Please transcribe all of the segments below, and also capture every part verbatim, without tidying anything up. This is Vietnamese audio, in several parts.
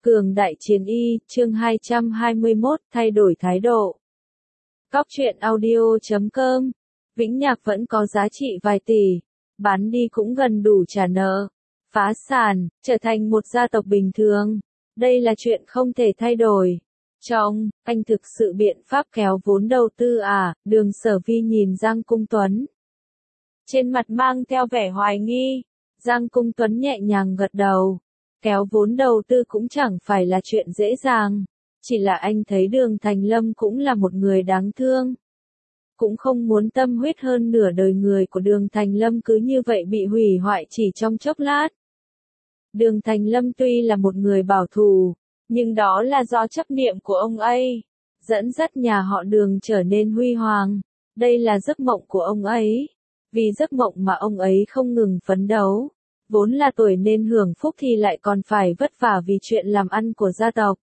Cường đại chiến y, chương hai trăm hai mươi mốt, thay đổi thái độ. Góc truyện audio chấm com. Vĩnh Nhạc vẫn có giá trị vài tỷ, bán đi cũng gần đủ trả nợ, phá sản, trở thành một gia tộc bình thường. Đây là chuyện không thể thay đổi. Trong, anh thực sự biện pháp kéo vốn đầu tư à? Đường Sở Vi nhìn Giang Cung Tuấn. Trên mặt mang theo vẻ hoài nghi. Giang Cung Tuấn nhẹ nhàng gật đầu. Kéo vốn đầu tư cũng chẳng phải là chuyện dễ dàng. Chỉ là anh thấy Đường Thành Lâm cũng là một người đáng thương. Cũng không muốn tâm huyết hơn nửa đời người của Đường Thành Lâm cứ như vậy bị hủy hoại chỉ trong chốc lát. Đường Thành Lâm tuy là một người bảo thủ, nhưng đó là do chấp niệm của ông ấy, dẫn dắt nhà họ Đường trở nên huy hoàng. Đây là giấc mộng của ông ấy. Vì giấc mộng mà ông ấy không ngừng phấn đấu. Vốn là tuổi nên hưởng phúc thì lại còn phải vất vả vì chuyện làm ăn của gia tộc.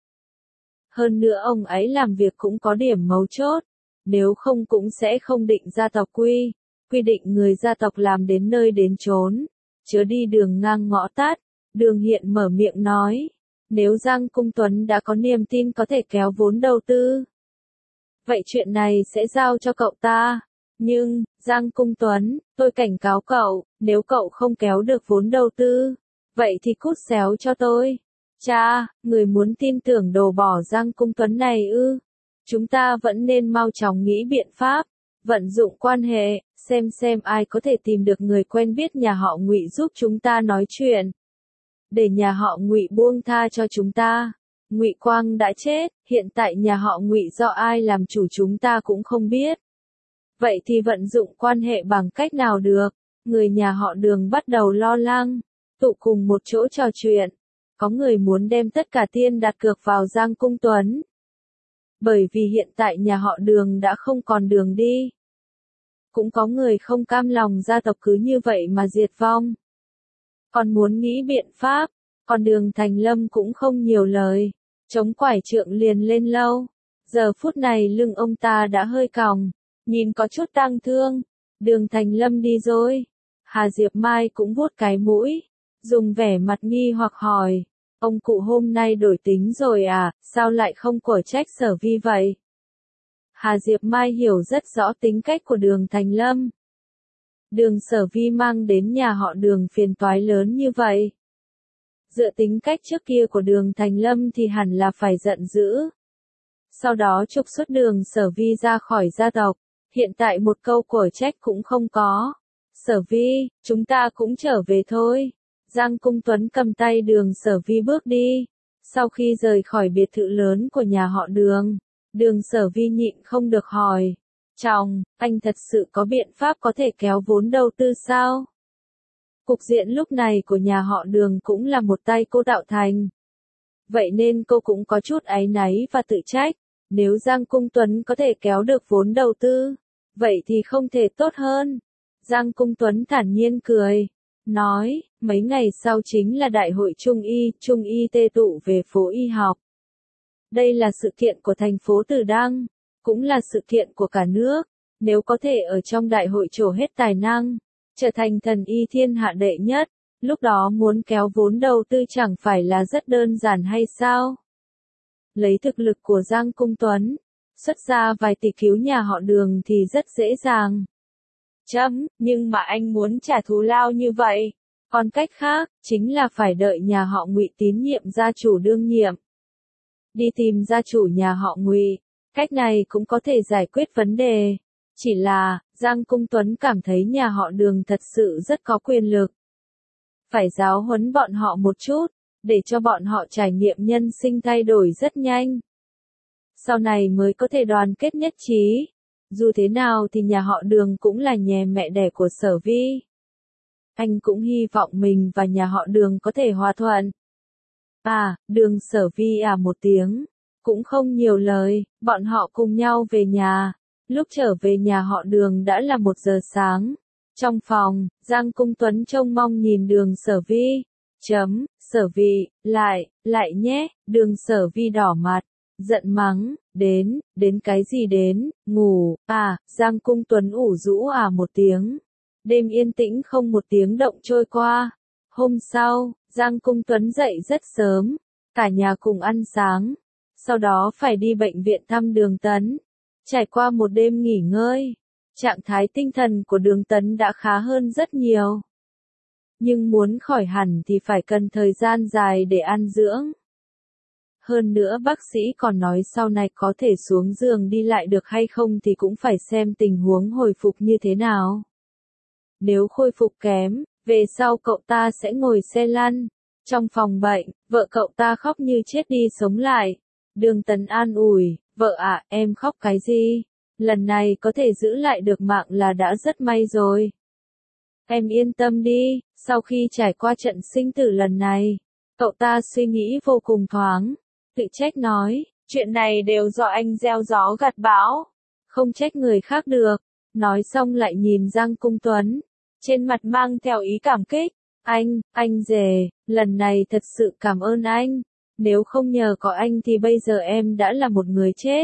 Hơn nữa ông ấy làm việc cũng có điểm mấu chốt. Nếu không cũng sẽ không định gia tộc quy. Quy định người gia tộc làm đến nơi đến chốn. Chớ đi đường ngang ngõ tắt. Đường Hiện mở miệng nói. Nếu Giang Cung Tuấn đã có niềm tin có thể kéo vốn đầu tư, vậy chuyện này sẽ giao cho cậu ta. Nhưng, Giang Cung Tuấn, tôi cảnh cáo cậu, nếu cậu không kéo được vốn đầu tư, vậy thì cút xéo cho tôi. Cha, người muốn tin tưởng đồ bỏ Giang Cung Tuấn này ư? Chúng ta vẫn nên mau chóng nghĩ biện pháp, vận dụng quan hệ, xem xem ai có thể tìm được người quen biết nhà họ Ngụy giúp chúng ta nói chuyện. Để nhà họ Ngụy buông tha cho chúng ta. Ngụy Quang đã chết, hiện tại nhà họ Ngụy do ai làm chủ chúng ta cũng không biết. Vậy thì vận dụng quan hệ bằng cách nào được? Người nhà họ Đường bắt đầu lo lắng, tụ cùng một chỗ trò chuyện. Có người muốn đem tất cả tiền đặt cược vào Giang Cung Tuấn. Bởi vì hiện tại nhà họ Đường đã không còn đường đi. Cũng có người không cam lòng gia tộc cứ như vậy mà diệt vong. Còn muốn nghĩ biện pháp, còn Đường Thành Lâm cũng không nhiều lời. Chống quải trượng liền lên lâu. Giờ phút này lưng ông ta đã hơi còng. Nhìn có chút tang thương. Đường Thành Lâm đi rồi. Hà Diệp Mai cũng vuốt cái mũi. Dùng vẻ mặt nghi hoặc hỏi. Ông cụ hôm nay đổi tính rồi à, sao lại không quở trách Sở Vi vậy? Hà Diệp Mai hiểu rất rõ tính cách của Đường Thành Lâm. Đường Sở Vi mang đến nhà họ Đường phiền toái lớn như vậy. Dựa tính cách trước kia của Đường Thành Lâm thì hẳn là phải giận dữ. Sau đó trục xuất Đường Sở Vi ra khỏi gia tộc. Hiện tại một câu quở trách cũng không có. Sở Vi, chúng ta cũng trở về thôi. Giang Cung Tuấn cầm tay Đường Sở Vi bước đi. Sau khi rời khỏi biệt thự lớn của nhà họ Đường, Đường Sở Vi nhịn không được hỏi. Chồng, anh thật sự có biện pháp có thể kéo vốn đầu tư sao? Cục diện lúc này của nhà họ Đường cũng là một tay cô tạo thành. Vậy nên cô cũng có chút áy náy và tự trách. Nếu Giang Cung Tuấn có thể kéo được vốn đầu tư, vậy thì không thể tốt hơn. Giang Cung Tuấn thản nhiên cười, nói, mấy ngày sau chính là đại hội Trung Y, Trung Y tê tụ về phố y học. Đây là sự kiện của thành phố Từ Đăng, cũng là sự kiện của cả nước. Nếu có thể ở trong đại hội trổ hết tài năng, trở thành thần y thiên hạ đệ nhất, lúc đó muốn kéo vốn đầu tư chẳng phải là rất đơn giản hay sao? Lấy thực lực của Giang Cung Tuấn, xuất ra vài tỷ cứu nhà họ Đường thì rất dễ dàng. Chấm, nhưng mà anh muốn trả thù lao như vậy. Còn cách khác, chính là phải đợi nhà họ Ngụy tín nhiệm gia chủ đương nhiệm. Đi tìm gia chủ nhà họ Ngụy, cách này cũng có thể giải quyết vấn đề. Chỉ là, Giang Cung Tuấn cảm thấy nhà họ Đường thật sự rất có quyền lực. Phải giáo huấn bọn họ một chút, để cho bọn họ trải nghiệm nhân sinh thay đổi rất nhanh. Sau này mới có thể đoàn kết nhất trí. Dù thế nào thì nhà họ Đường cũng là nhà mẹ đẻ của Sở Vi. Anh cũng hy vọng mình và nhà họ Đường có thể hòa thuận. À, Đường Sở Vi à một tiếng. Cũng không nhiều lời, bọn họ cùng nhau về nhà. Lúc trở về nhà họ Đường đã là một giờ sáng. Trong phòng, Giang Cung Tuấn trông mong nhìn Đường Sở Vi. Chấm, Sở Vi, lại, lại nhé, Đường Sở Vi đỏ mặt, giận mắng, đến, đến cái gì đến, ngủ, à, Giang Cung Tuấn ủ rũ à một tiếng. Đêm yên tĩnh không một tiếng động trôi qua. Hôm sau, Giang Cung Tuấn dậy rất sớm, cả nhà cùng ăn sáng, sau đó phải đi bệnh viện thăm Đường Tấn. Trải qua một đêm nghỉ ngơi, trạng thái tinh thần của Đường Tấn đã khá hơn rất nhiều. Nhưng muốn khỏi hẳn thì phải cần thời gian dài để ăn dưỡng. Hơn nữa bác sĩ còn nói sau này có thể xuống giường đi lại được hay không thì cũng phải xem tình huống hồi phục như thế nào. Nếu khôi phục kém, về sau cậu ta sẽ ngồi xe lăn. Trong phòng bệnh, vợ cậu ta khóc như chết đi sống lại. Đường Tấn an ủi, vợ ạ, em khóc cái gì? Lần này có thể giữ lại được mạng là đã rất may rồi. Em yên tâm đi, sau khi trải qua trận sinh tử lần này, cậu ta suy nghĩ vô cùng thoáng. Tự trách nói, chuyện này đều do anh gieo gió gặt bão, không trách người khác được. Nói xong lại nhìn Giang Cung Tuấn, trên mặt mang theo ý cảm kích. Anh, anh rể, lần này thật sự cảm ơn anh. Nếu không nhờ có anh thì bây giờ em đã là một người chết.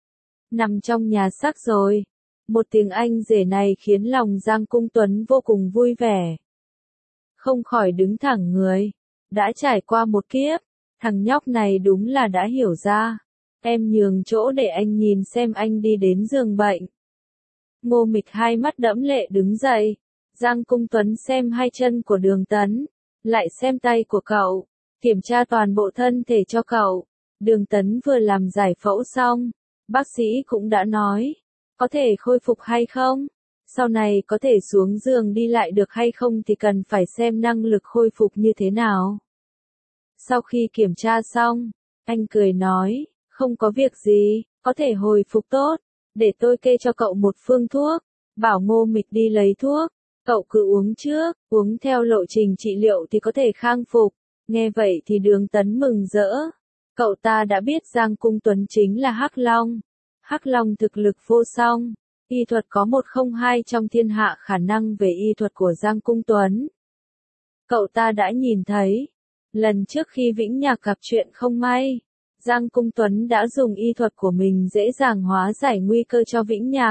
Nằm trong nhà xác rồi. Một tiếng anh rể này khiến lòng Giang Cung Tuấn vô cùng vui vẻ. Không khỏi đứng thẳng người. Đã trải qua một kiếp, thằng nhóc này đúng là đã hiểu ra. Em nhường chỗ để anh nhìn xem anh đi đến giường bệnh. Ngô Mịch hai mắt đẫm lệ đứng dậy. Giang Cung Tuấn xem hai chân của Đường Tấn, lại xem tay của cậu, kiểm tra toàn bộ thân thể cho cậu. Đường Tấn vừa làm giải phẫu xong, bác sĩ cũng đã nói, có thể khôi phục hay không? Sau này có thể xuống giường đi lại được hay không thì cần phải xem năng lực khôi phục như thế nào. Sau khi kiểm tra xong, anh cười nói, không có việc gì, có thể hồi phục tốt, để tôi kê cho cậu một phương thuốc, bảo Ngô Mịch đi lấy thuốc. Cậu cứ uống trước, uống theo lộ trình trị liệu thì có thể khang phục. Nghe vậy thì Đường Tấn mừng rỡ. Cậu ta đã biết Giang Cung Tuấn chính là Hắc Long. Hắc Long thực lực vô song. Y thuật có một không hai trong thiên hạ, khả năng về y thuật của Giang Cung Tuấn. Cậu ta đã nhìn thấy. Lần trước khi Vĩnh Nhạc gặp chuyện không may, Giang Cung Tuấn đã dùng y thuật của mình dễ dàng hóa giải nguy cơ cho Vĩnh Nhạc.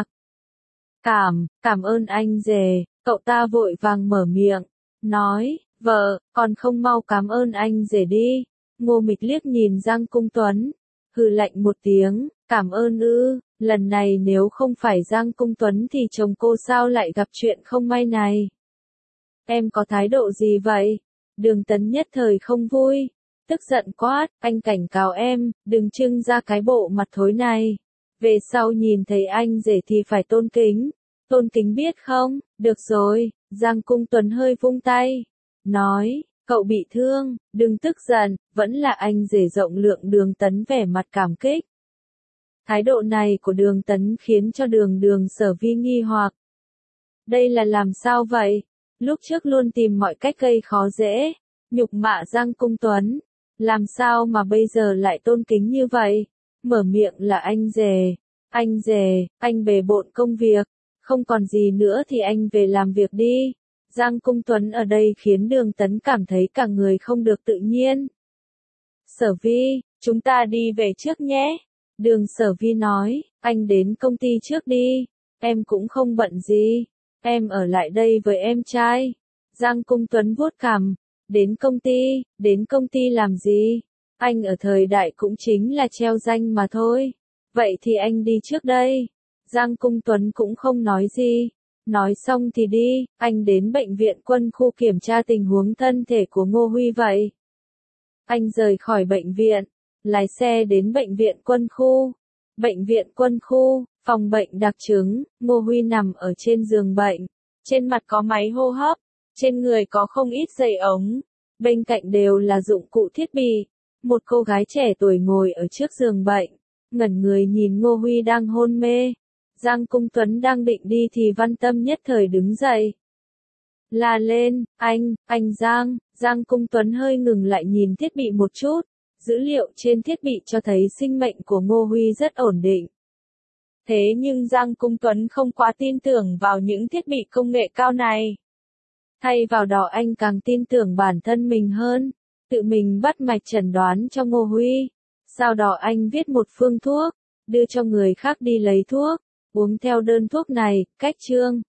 Cảm, cảm ơn anh rể. Cậu ta vội vàng mở miệng, nói, vợ, còn không mau cảm ơn anh rể đi. Ngô Mịch liếc nhìn Giang Cung Tuấn, hừ lạnh một tiếng, cảm ơn ư, lần này nếu không phải Giang Cung Tuấn thì chồng cô sao lại gặp chuyện không may này. Em có thái độ gì vậy? Đường Tấn nhất thời không vui, tức giận quát, anh cảnh cáo em, đừng trưng ra cái bộ mặt thối này. Về sau nhìn thấy anh rể thì phải tôn kính. Tôn kính biết không? Được rồi, Giang Cung Tuấn hơi vung tay. Nói, cậu bị thương, đừng tức giận, vẫn là anh rể rộng lượng. Đường Tấn vẻ mặt cảm kích. Thái độ này của Đường Tấn khiến cho đường đường Sở Vi nghi hoặc. Đây là làm sao vậy? Lúc trước luôn tìm mọi cách gây khó dễ, nhục mạ Giang Cung Tuấn. Làm sao mà bây giờ lại tôn kính như vậy? Mở miệng là anh rể. Anh rể, anh bề bộn công việc. Không còn gì nữa thì anh về làm việc đi. Giang Cung Tuấn ở đây khiến Đường Tấn cảm thấy cả người không được tự nhiên. Sở Vi, chúng ta đi về trước nhé. Đường Sở Vi nói, anh đến công ty trước đi. Em cũng không bận gì. Em ở lại đây với em trai. Giang Cung Tuấn vuốt cằm. Đến công ty, đến công ty làm gì? Anh ở thời đại cũng chính là treo danh mà thôi. Vậy thì anh đi trước đây. Giang Cung Tuấn cũng không nói gì. Nói xong thì đi, anh đến bệnh viện quân khu kiểm tra tình huống thân thể của Ngô Huy vậy. Anh rời khỏi bệnh viện, lái xe đến bệnh viện quân khu. Bệnh viện quân khu, phòng bệnh đặc trứng, Ngô Huy nằm ở trên giường bệnh. Trên mặt có máy hô hấp, trên người có không ít dây ống. Bên cạnh đều là dụng cụ thiết bị. Một cô gái trẻ tuổi ngồi ở trước giường bệnh, ngẩn người nhìn Ngô Huy đang hôn mê. Giang Cung Tuấn đang định đi thì Văn Tâm nhất thời đứng dậy. La lên, anh, anh Giang, Giang Cung Tuấn hơi ngừng lại nhìn thiết bị một chút. Dữ liệu trên thiết bị cho thấy sinh mệnh của Ngô Huy rất ổn định. Thế nhưng Giang Cung Tuấn không quá tin tưởng vào những thiết bị công nghệ cao này. Thay vào đó anh càng tin tưởng bản thân mình hơn, tự mình bắt mạch chẩn đoán cho Ngô Huy. Sau đó anh viết một phương thuốc, đưa cho người khác đi lấy thuốc. Uống theo đơn thuốc này, cách chương.